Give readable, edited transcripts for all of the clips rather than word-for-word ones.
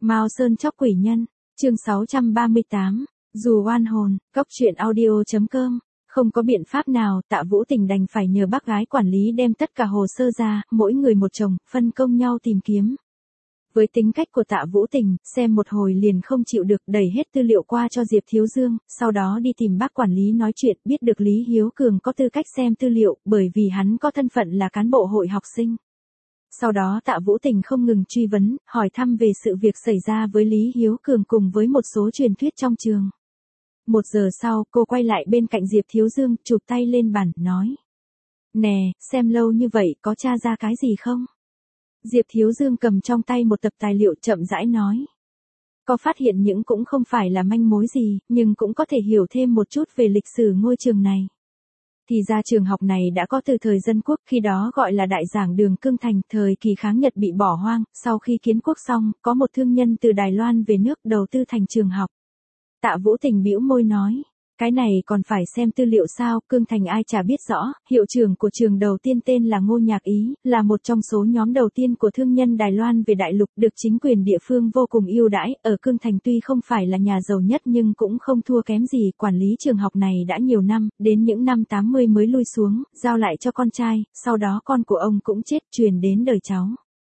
Mao Sơn chóc quỷ nhân, chương 638, dù oan hồn, cóc truyện audio.com. Không có biện pháp nào, Tạ Vũ Tình đành phải nhờ bác gái quản lý đem tất cả hồ sơ ra, mỗi người một chồng, phân công nhau tìm kiếm. Với tính cách của Tạ Vũ Tình, xem một hồi liền không chịu được, đẩy hết tư liệu qua cho Diệp Thiếu Dương, sau đó đi tìm bác quản lý nói chuyện, biết được Lý Hiếu Cường có tư cách xem tư liệu, bởi vì hắn có thân phận là cán bộ hội học sinh. Sau đó Tạ Vũ Tình không ngừng truy vấn, hỏi thăm về sự việc xảy ra với Lý Hiếu Cường cùng với một số truyền thuyết trong trường. 1 giờ sau, cô quay lại bên cạnh Diệp Thiếu Dương, chụp tay lên bàn, nói. Nè, xem lâu như vậy có tra ra cái gì không? Diệp Thiếu Dương cầm trong tay một tập tài liệu chậm rãi nói. Có phát hiện những cũng không phải là manh mối gì, nhưng cũng có thể hiểu thêm một chút về lịch sử ngôi trường này. Thì ra trường học này đã có từ thời Dân Quốc, khi đó gọi là Đại Giảng Đường Cương Thành, thời kỳ kháng Nhật bị bỏ hoang, sau khi kiến quốc xong, có một thương nhân từ Đài Loan về nước đầu tư thành trường học. Tạ Vũ Tình bĩu môi nói, cái này còn phải xem tư liệu sao, Cương Thành ai chả biết rõ, hiệu trưởng của trường đầu tiên tên là Ngô Nhạc Ý, là một trong số nhóm đầu tiên của thương nhân Đài Loan về đại lục, được chính quyền địa phương vô cùng ưu đãi, ở Cương Thành tuy không phải là nhà giàu nhất nhưng cũng không thua kém gì, quản lý trường học này đã nhiều năm, đến những năm 80 mới lui xuống, giao lại cho con trai, sau đó con của ông cũng chết, truyền đến đời cháu.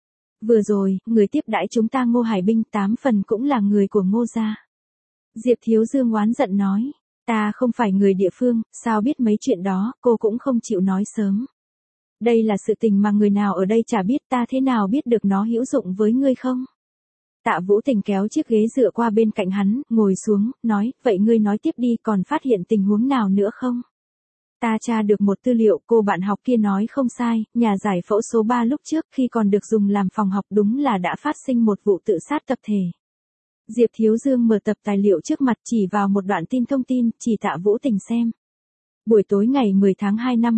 Vừa rồi, người tiếp đãi chúng ta Ngô Hải Binh 8 phần cũng là người của Ngô gia. Diệp Thiếu Dương oán giận nói. Ta không phải người địa phương, sao biết mấy chuyện đó, cô cũng không chịu nói sớm. Đây là sự tình mà người nào ở đây chả biết, ta thế nào biết được nó hữu dụng với ngươi không? Tạ Vũ Tình kéo chiếc ghế dựa qua bên cạnh hắn, ngồi xuống, nói, vậy ngươi nói tiếp đi, còn phát hiện tình huống nào nữa không? Ta tra được một tư liệu, cô bạn học kia nói không sai, nhà giải phẫu số 3 lúc trước khi còn được dùng làm phòng học đúng là đã phát sinh một vụ tự sát tập thể. Diệp Thiếu Dương mở tập tài liệu trước mặt chỉ vào một đoạn tin thông tin, chỉ Tạ Vũ Tình xem. Buổi tối ngày 10 tháng 2 năm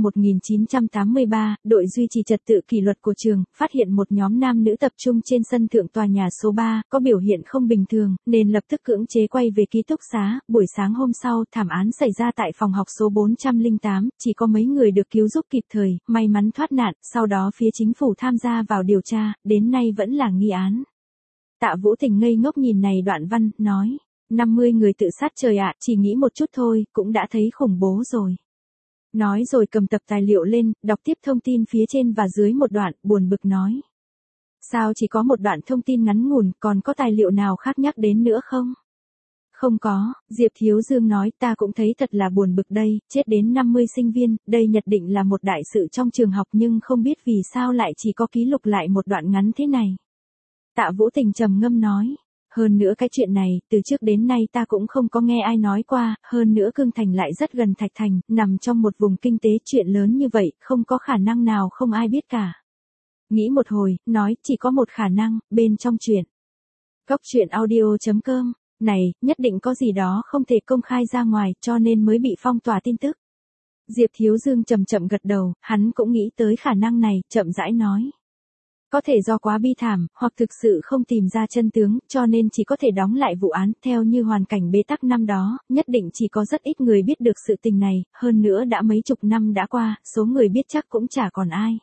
1983, đội duy trì trật tự kỷ luật của trường, phát hiện một nhóm nam nữ tập trung trên sân thượng tòa nhà số 3, có biểu hiện không bình thường, nên lập tức cưỡng chế quay về ký túc xá. Buổi sáng hôm sau, thảm án xảy ra tại phòng học số 408, chỉ có mấy người được cứu giúp kịp thời, may mắn thoát nạn, sau đó phía chính phủ tham gia vào điều tra, đến nay vẫn là nghi án. Tạ Vũ Tình ngây ngốc nhìn này đoạn văn, nói, 50 người tự sát trời ạ, chỉ nghĩ một chút thôi, cũng đã thấy khủng bố rồi. Nói rồi cầm tập tài liệu lên, đọc tiếp thông tin phía trên và dưới một đoạn, buồn bực nói. Sao chỉ có một đoạn thông tin ngắn ngủn, còn có tài liệu nào khác nhắc đến nữa không? Không có, Diệp Thiếu Dương nói, ta cũng thấy thật là buồn bực đây, chết đến 50 sinh viên, đây nhất định là một đại sự trong trường học nhưng không biết vì sao lại chỉ có ký lục lại một đoạn ngắn thế này. Tạ Vũ Tình trầm ngâm nói, hơn nữa cái chuyện này, từ trước đến nay ta cũng không có nghe ai nói qua, hơn nữa Cương Thành lại rất gần Thạch Thành, nằm trong một vùng kinh tế, chuyện lớn như vậy, không có khả năng nào không ai biết cả. Nghĩ một hồi, nói, chỉ có một khả năng, bên trong chuyện. Cóc truyện audio.com, này, nhất định có gì đó không thể công khai ra ngoài, cho nên mới bị phong tỏa tin tức. Diệp Thiếu Dương chậm chậm gật đầu, hắn cũng nghĩ tới khả năng này, chậm rãi nói. Có thể do quá bi thảm, hoặc thực sự không tìm ra chân tướng, cho nên chỉ có thể đóng lại vụ án, theo như hoàn cảnh bế tắc năm đó, nhất định chỉ có rất ít người biết được sự tình này, hơn nữa đã mấy chục năm đã qua, số người biết chắc cũng chả còn ai.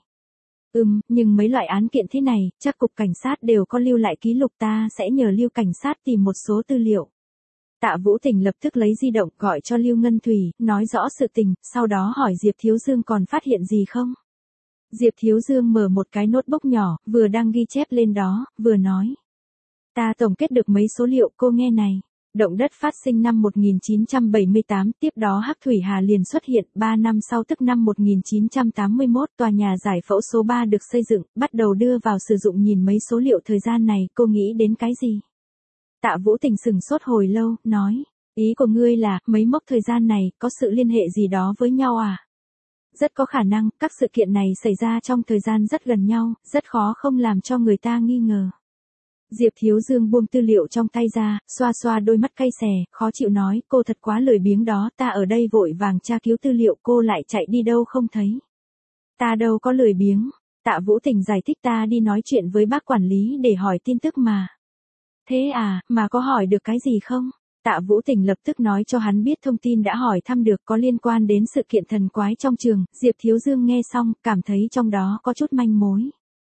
Nhưng mấy loại án kiện thế này, chắc cục cảnh sát đều có lưu lại ký lục, ta sẽ nhờ Lưu cảnh sát tìm một số tư liệu. Tạ Vũ Tình lập tức lấy di động gọi cho Lưu Ngân Thủy, nói rõ sự tình, sau đó hỏi Diệp Thiếu Dương còn phát hiện gì không? Diệp Thiếu Dương mở một cái notebook nhỏ, vừa đang ghi chép lên đó, vừa nói. Ta tổng kết được mấy số liệu, cô nghe này. Động đất phát sinh năm 1978, tiếp đó Hắc Thủy Hà liền xuất hiện, 3 năm sau tức năm 1981, tòa nhà giải phẫu số 3 được xây dựng, bắt đầu đưa vào sử dụng, nhìn mấy số liệu thời gian này, cô nghĩ đến cái gì? Tạ Vũ Tình sửng sốt hồi lâu, nói. Ý của ngươi là, mấy mốc thời gian này, có sự liên hệ gì đó với nhau à? Rất có khả năng, các sự kiện này xảy ra trong thời gian rất gần nhau, rất khó không làm cho người ta nghi ngờ. Diệp Thiếu Dương buông tư liệu trong tay ra, xoa xoa đôi mắt cay xè, khó chịu nói, cô thật quá lười biếng đó, ta ở đây vội vàng tra cứu tư liệu, cô lại chạy đi đâu không thấy. Ta đâu có lười biếng, Tạ Vũ Tình giải thích, ta đi nói chuyện với bác quản lý để hỏi tin tức mà. Thế à, mà có hỏi được cái gì không? Tạ Vũ Tình lập tức nói cho hắn biết thông tin đã hỏi thăm được có liên quan đến sự kiện thần quái trong trường, Diệp Thiếu Dương nghe xong, cảm thấy trong đó có chút manh mối.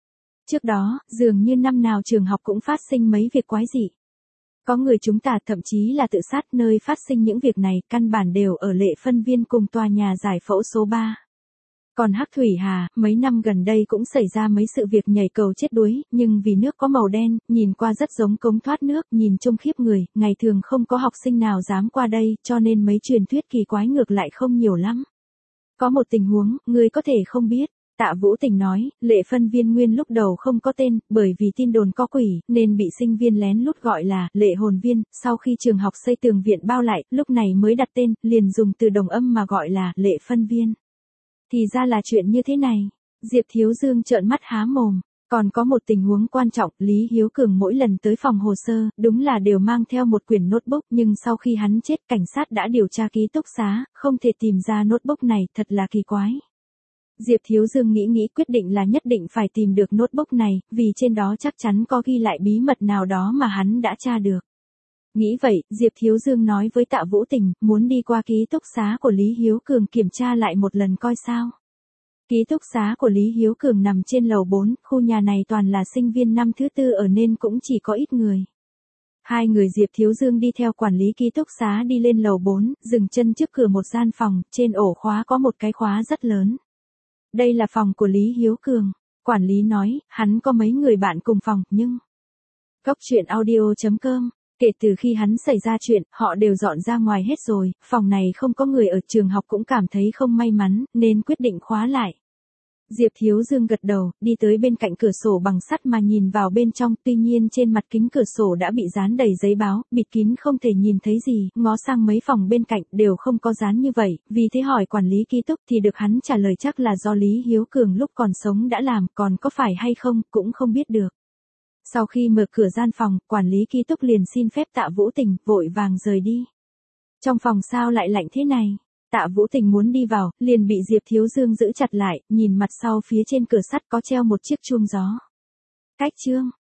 Trước đó, dường như năm nào trường học cũng phát sinh mấy việc quái dị. Có người chúng ta thậm chí là tự sát, nơi phát sinh những việc này căn bản đều ở Lệ Phân Viên cùng tòa nhà giải phẫu số 3. Còn Hắc Thủy Hà, mấy năm gần đây cũng xảy ra mấy sự việc nhảy cầu chết đuối, nhưng vì nước có màu đen, nhìn qua rất giống cống thoát nước, nhìn trông khiếp người, ngày thường không có học sinh nào dám qua đây, cho nên mấy truyền thuyết kỳ quái ngược lại không nhiều lắm. Có một tình huống, ngươi có thể không biết. Tạ Vũ Tình nói, Lệ Phân Viên nguyên lúc đầu không có tên, bởi vì tin đồn có quỷ, nên bị sinh viên lén lút gọi là Lệ Hồn Viên, sau khi trường học xây tường viện bao lại, lúc này mới đặt tên, liền dùng từ đồng âm mà gọi là Lệ Phân Viên. Thì ra là chuyện như thế này. Diệp Thiếu Dương trợn mắt há mồm. Còn có một tình huống quan trọng, Lý Hiếu Cường mỗi lần tới phòng hồ sơ, đúng là đều mang theo một quyển notebook, nhưng sau khi hắn chết, cảnh sát đã điều tra ký túc xá, không thể tìm ra notebook này, thật là kỳ quái. Diệp Thiếu Dương nghĩ quyết định là nhất định phải tìm được notebook này, vì trên đó chắc chắn có ghi lại bí mật nào đó mà hắn đã tra được. Nghĩ vậy, Diệp Thiếu Dương nói với Tạ Vũ Tình, muốn đi qua ký túc xá của Lý Hiếu Cường kiểm tra lại một lần coi sao. Ký túc xá của Lý Hiếu Cường nằm trên lầu 4, khu nhà này toàn là sinh viên năm thứ tư ở nên cũng chỉ có ít người. Hai người Diệp Thiếu Dương đi theo quản lý ký túc xá đi lên lầu 4, dừng chân trước cửa một gian phòng, trên ổ khóa có một cái khóa rất lớn. Đây là phòng của Lý Hiếu Cường. Quản lý nói, hắn có mấy người bạn cùng phòng, nhưng... Cốc truyện audio.com. Kể từ khi hắn xảy ra chuyện, họ đều dọn ra ngoài hết rồi, phòng này không có người ở, trường học cũng cảm thấy không may mắn, nên quyết định khóa lại. Diệp Thiếu Dương gật đầu, đi tới bên cạnh cửa sổ bằng sắt mà nhìn vào bên trong, tuy nhiên trên mặt kính cửa sổ đã bị dán đầy giấy báo, bịt kín không thể nhìn thấy gì, ngó sang mấy phòng bên cạnh đều không có dán như vậy, vì thế hỏi quản lý ký túc thì được hắn trả lời chắc là do Lý Hiếu Cường lúc còn sống đã làm, còn có phải hay không, cũng không biết được. Sau khi mở cửa gian phòng, quản lý ký túc liền xin phép Tạ Vũ Tình, vội vàng rời đi. Trong phòng sao lại lạnh thế này? Tạ Vũ Tình muốn đi vào, liền bị Diệp Thiếu Dương giữ chặt lại, nhìn mặt sau phía trên cửa sắt có treo một chiếc chuông gió. Cách chương.